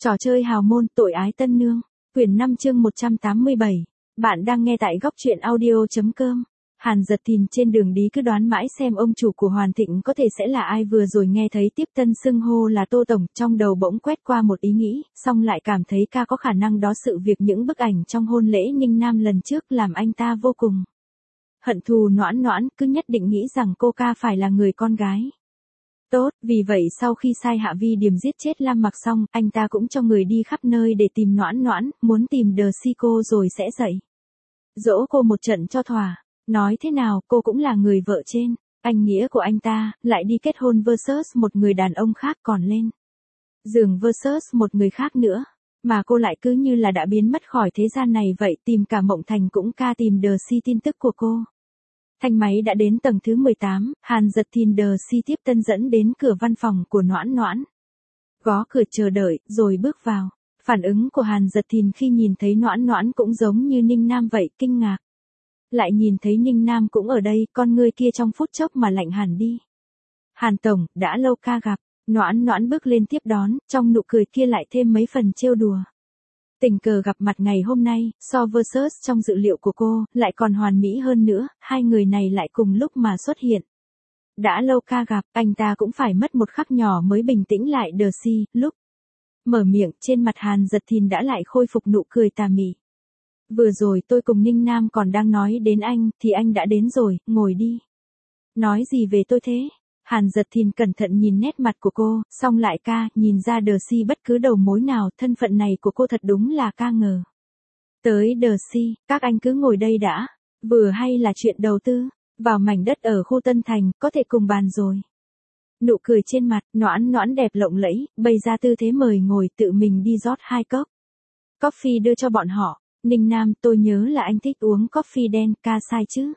Trò chơi hào môn tội ái tân nương. Quyển 5 chương 187. Bạn đang nghe tại góc truyện audio.com. Hàn Dật Thìn trên đường đi cứ đoán mãi xem ông chủ của Hoàn Thịnh có thể sẽ là ai, vừa rồi nghe thấy tiếp tân xưng hô là Tô Tổng, trong đầu bỗng quét qua một ý nghĩ, xong lại cảm thấy ca có khả năng đó. Sự việc những bức ảnh trong hôn lễ Ninh Nam lần trước làm anh ta vô cùng hận thù Noãn Noãn, cứ nhất định nghĩ rằng cô ca phải là người con gái tốt, vì vậy sau khi sai Hạ Vi Điềm giết chết Lam Mặc xong, anh ta cũng cho người đi khắp nơi để tìm Noãn Noãn, muốn tìm đờ si cô rồi sẽ dạy dỗ cô một trận cho thỏa. Nói thế nào, cô cũng là người vợ trên anh nghĩa của anh ta, lại đi kết hôn versus một người đàn ông khác, còn lên giường versus một người khác nữa. Mà cô lại cứ như là đã biến mất khỏi thế gian này vậy, tìm cả Mộng Thành cũng ca tìm đờ si tin tức của cô. Thanh máy đã đến tầng thứ 18, Hàn Dật Thìn đờ si tiếp tân dẫn đến cửa văn phòng của Noãn Noãn. Gõ cửa chờ đợi, rồi bước vào. Phản ứng của Hàn Dật Thìn khi nhìn thấy Noãn Noãn cũng giống như Ninh Nam vậy, kinh ngạc. Lại nhìn thấy Ninh Nam cũng ở đây, con ngươi kia trong phút chốc mà lạnh hẳn đi. Hàn Tổng, đã lâu ca gặp. Noãn Noãn bước lên tiếp đón, trong nụ cười kia lại thêm mấy phần trêu đùa. Tình cờ gặp mặt ngày hôm nay, so versus trong dự liệu của cô, lại còn hoàn mỹ hơn nữa, hai người này lại cùng lúc mà xuất hiện. Đã lâu ca gặp, anh ta cũng phải mất một khắc nhỏ mới bình tĩnh lại đờ si, lúc mở miệng trên mặt Hàn Dật Thìn đã lại khôi phục nụ cười tà mị. Vừa rồi tôi cùng Ninh Nam còn đang nói đến anh, thì anh đã đến rồi, ngồi đi. Nói gì về tôi thế? Hàn Dật Thìn cẩn thận nhìn nét mặt của cô, xong lại ca, nhìn ra đờ si bất cứ đầu mối nào, thân phận này của cô thật đúng là ca ngờ. Tới đờ si, các anh cứ ngồi đây đã, vừa hay là chuyện đầu tư, vào mảnh đất ở khu Tân Thành, có thể cùng bàn rồi. Nụ cười trên mặt, Noãn Noãn đẹp lộng lẫy, bày ra tư thế mời ngồi, tự mình đi rót 2 cốc coffee đưa cho bọn họ. Ninh Nam, tôi nhớ là anh thích uống coffee đen, ca sai chứ?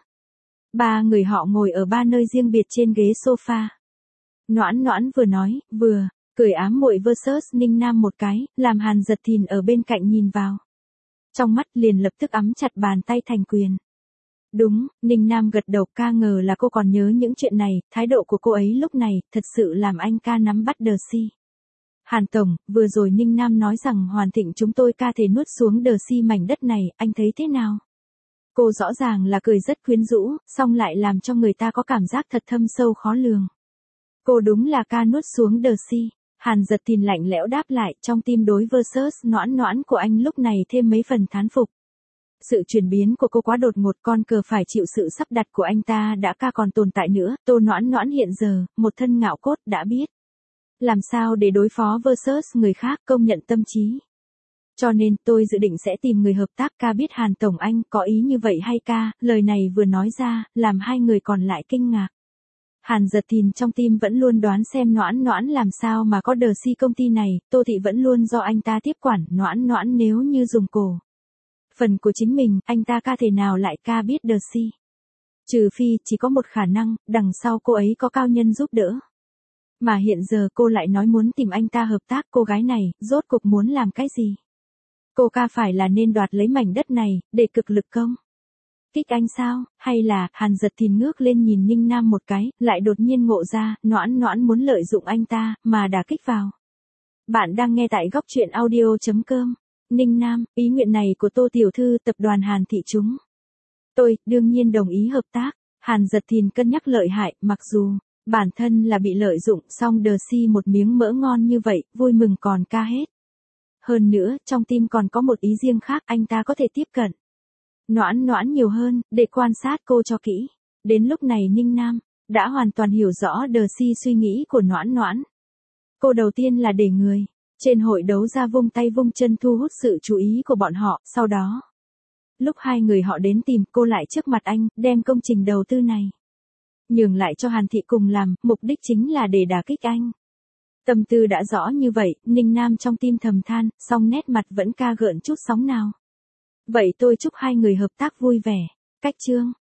Ba người họ ngồi ở ba nơi riêng biệt trên ghế sofa. Noãn Noãn vừa nói, vừa cười ám muội versus Ninh Nam một cái, làm Hàn Dật Thìn ở bên cạnh nhìn vào. Trong mắt liền lập tức ắm chặt bàn tay thành quyền. Đúng, Ninh Nam gật đầu, ca ngờ là cô còn nhớ những chuyện này, thái độ của cô ấy lúc này, thật sự làm anh ca nắm bắt đờ si. Hàn Tổng, vừa rồi Ninh Nam nói rằng Hoàn Thịnh chúng tôi ca thể nuốt xuống đờ si mảnh đất này, anh thấy thế nào? Cô rõ ràng là cười rất quyến rũ, song lại làm cho người ta có cảm giác thật thâm sâu khó lường. Cô đúng là ca nuốt xuống đờ si. Hàn Dật Thìn lạnh lẽo đáp lại, trong tim đối versus Noãn Noãn của anh lúc này thêm mấy phần thán phục. Sự chuyển biến của cô quá đột ngột, con cờ phải chịu sự sắp đặt của anh ta đã ca còn tồn tại nữa. Tô Noãn Noãn hiện giờ, một thân ngạo cốt đã biết làm sao để đối phó versus người khác, công nhận tâm trí. Cho nên tôi dự định sẽ tìm người hợp tác. Ca biết Hàn Tổng anh có ý như vậy hay ca? Lời này vừa nói ra, làm hai người còn lại kinh ngạc. Hàn Dật Thìn trong tim vẫn luôn đoán xem Noãn Noãn làm sao mà có đờ si công ty này, Tô Thị vẫn luôn do anh ta tiếp quản. Noãn Noãn nếu như dùng cổ phần của chính mình, anh ta ca thể nào lại ca biết đờ si? Trừ phi chỉ có một khả năng, đằng sau cô ấy có cao nhân giúp đỡ. Mà hiện giờ cô lại nói muốn tìm anh ta hợp tác, cô gái này, rốt cuộc muốn làm cái gì? Cô ca phải là nên đoạt lấy mảnh đất này, để cực lực công kích anh sao? Hay là, Hàn Dật Thìn ngước lên nhìn Ninh Nam một cái, lại đột nhiên ngộ ra, Noãn Noãn muốn lợi dụng anh ta, mà đả kích vào. Bạn đang nghe tại góc truyện audio.com. Ninh Nam, ý nguyện này của Tô Tiểu Thư, tập đoàn Hàn Thị chúng tôi, đương nhiên đồng ý hợp tác. Hàn Dật Thìn cân nhắc lợi hại, mặc dù bản thân là bị lợi dụng, song đờ si một miếng mỡ ngon như vậy, vui mừng còn ca hết. Hơn nữa, trong tim còn có một ý riêng khác, anh ta có thể tiếp cận Noãn Noãn nhiều hơn, để quan sát cô cho kỹ. Đến lúc này Ninh Nam đã hoàn toàn hiểu rõ đờ si suy nghĩ của Noãn Noãn. Cô đầu tiên là để người trên hội đấu ra vung tay vung chân thu hút sự chú ý của bọn họ, sau đó lúc hai người họ đến tìm, cô lại trước mặt anh, đem công trình đầu tư này nhường lại cho Hàn Thị cùng làm, mục đích chính là để đả kích anh. Tâm tư đã rõ như vậy, Ninh Nam trong tim thầm than, song nét mặt vẫn ca gợn chút sóng nào. Vậy tôi chúc hai người hợp tác vui vẻ. Cách chương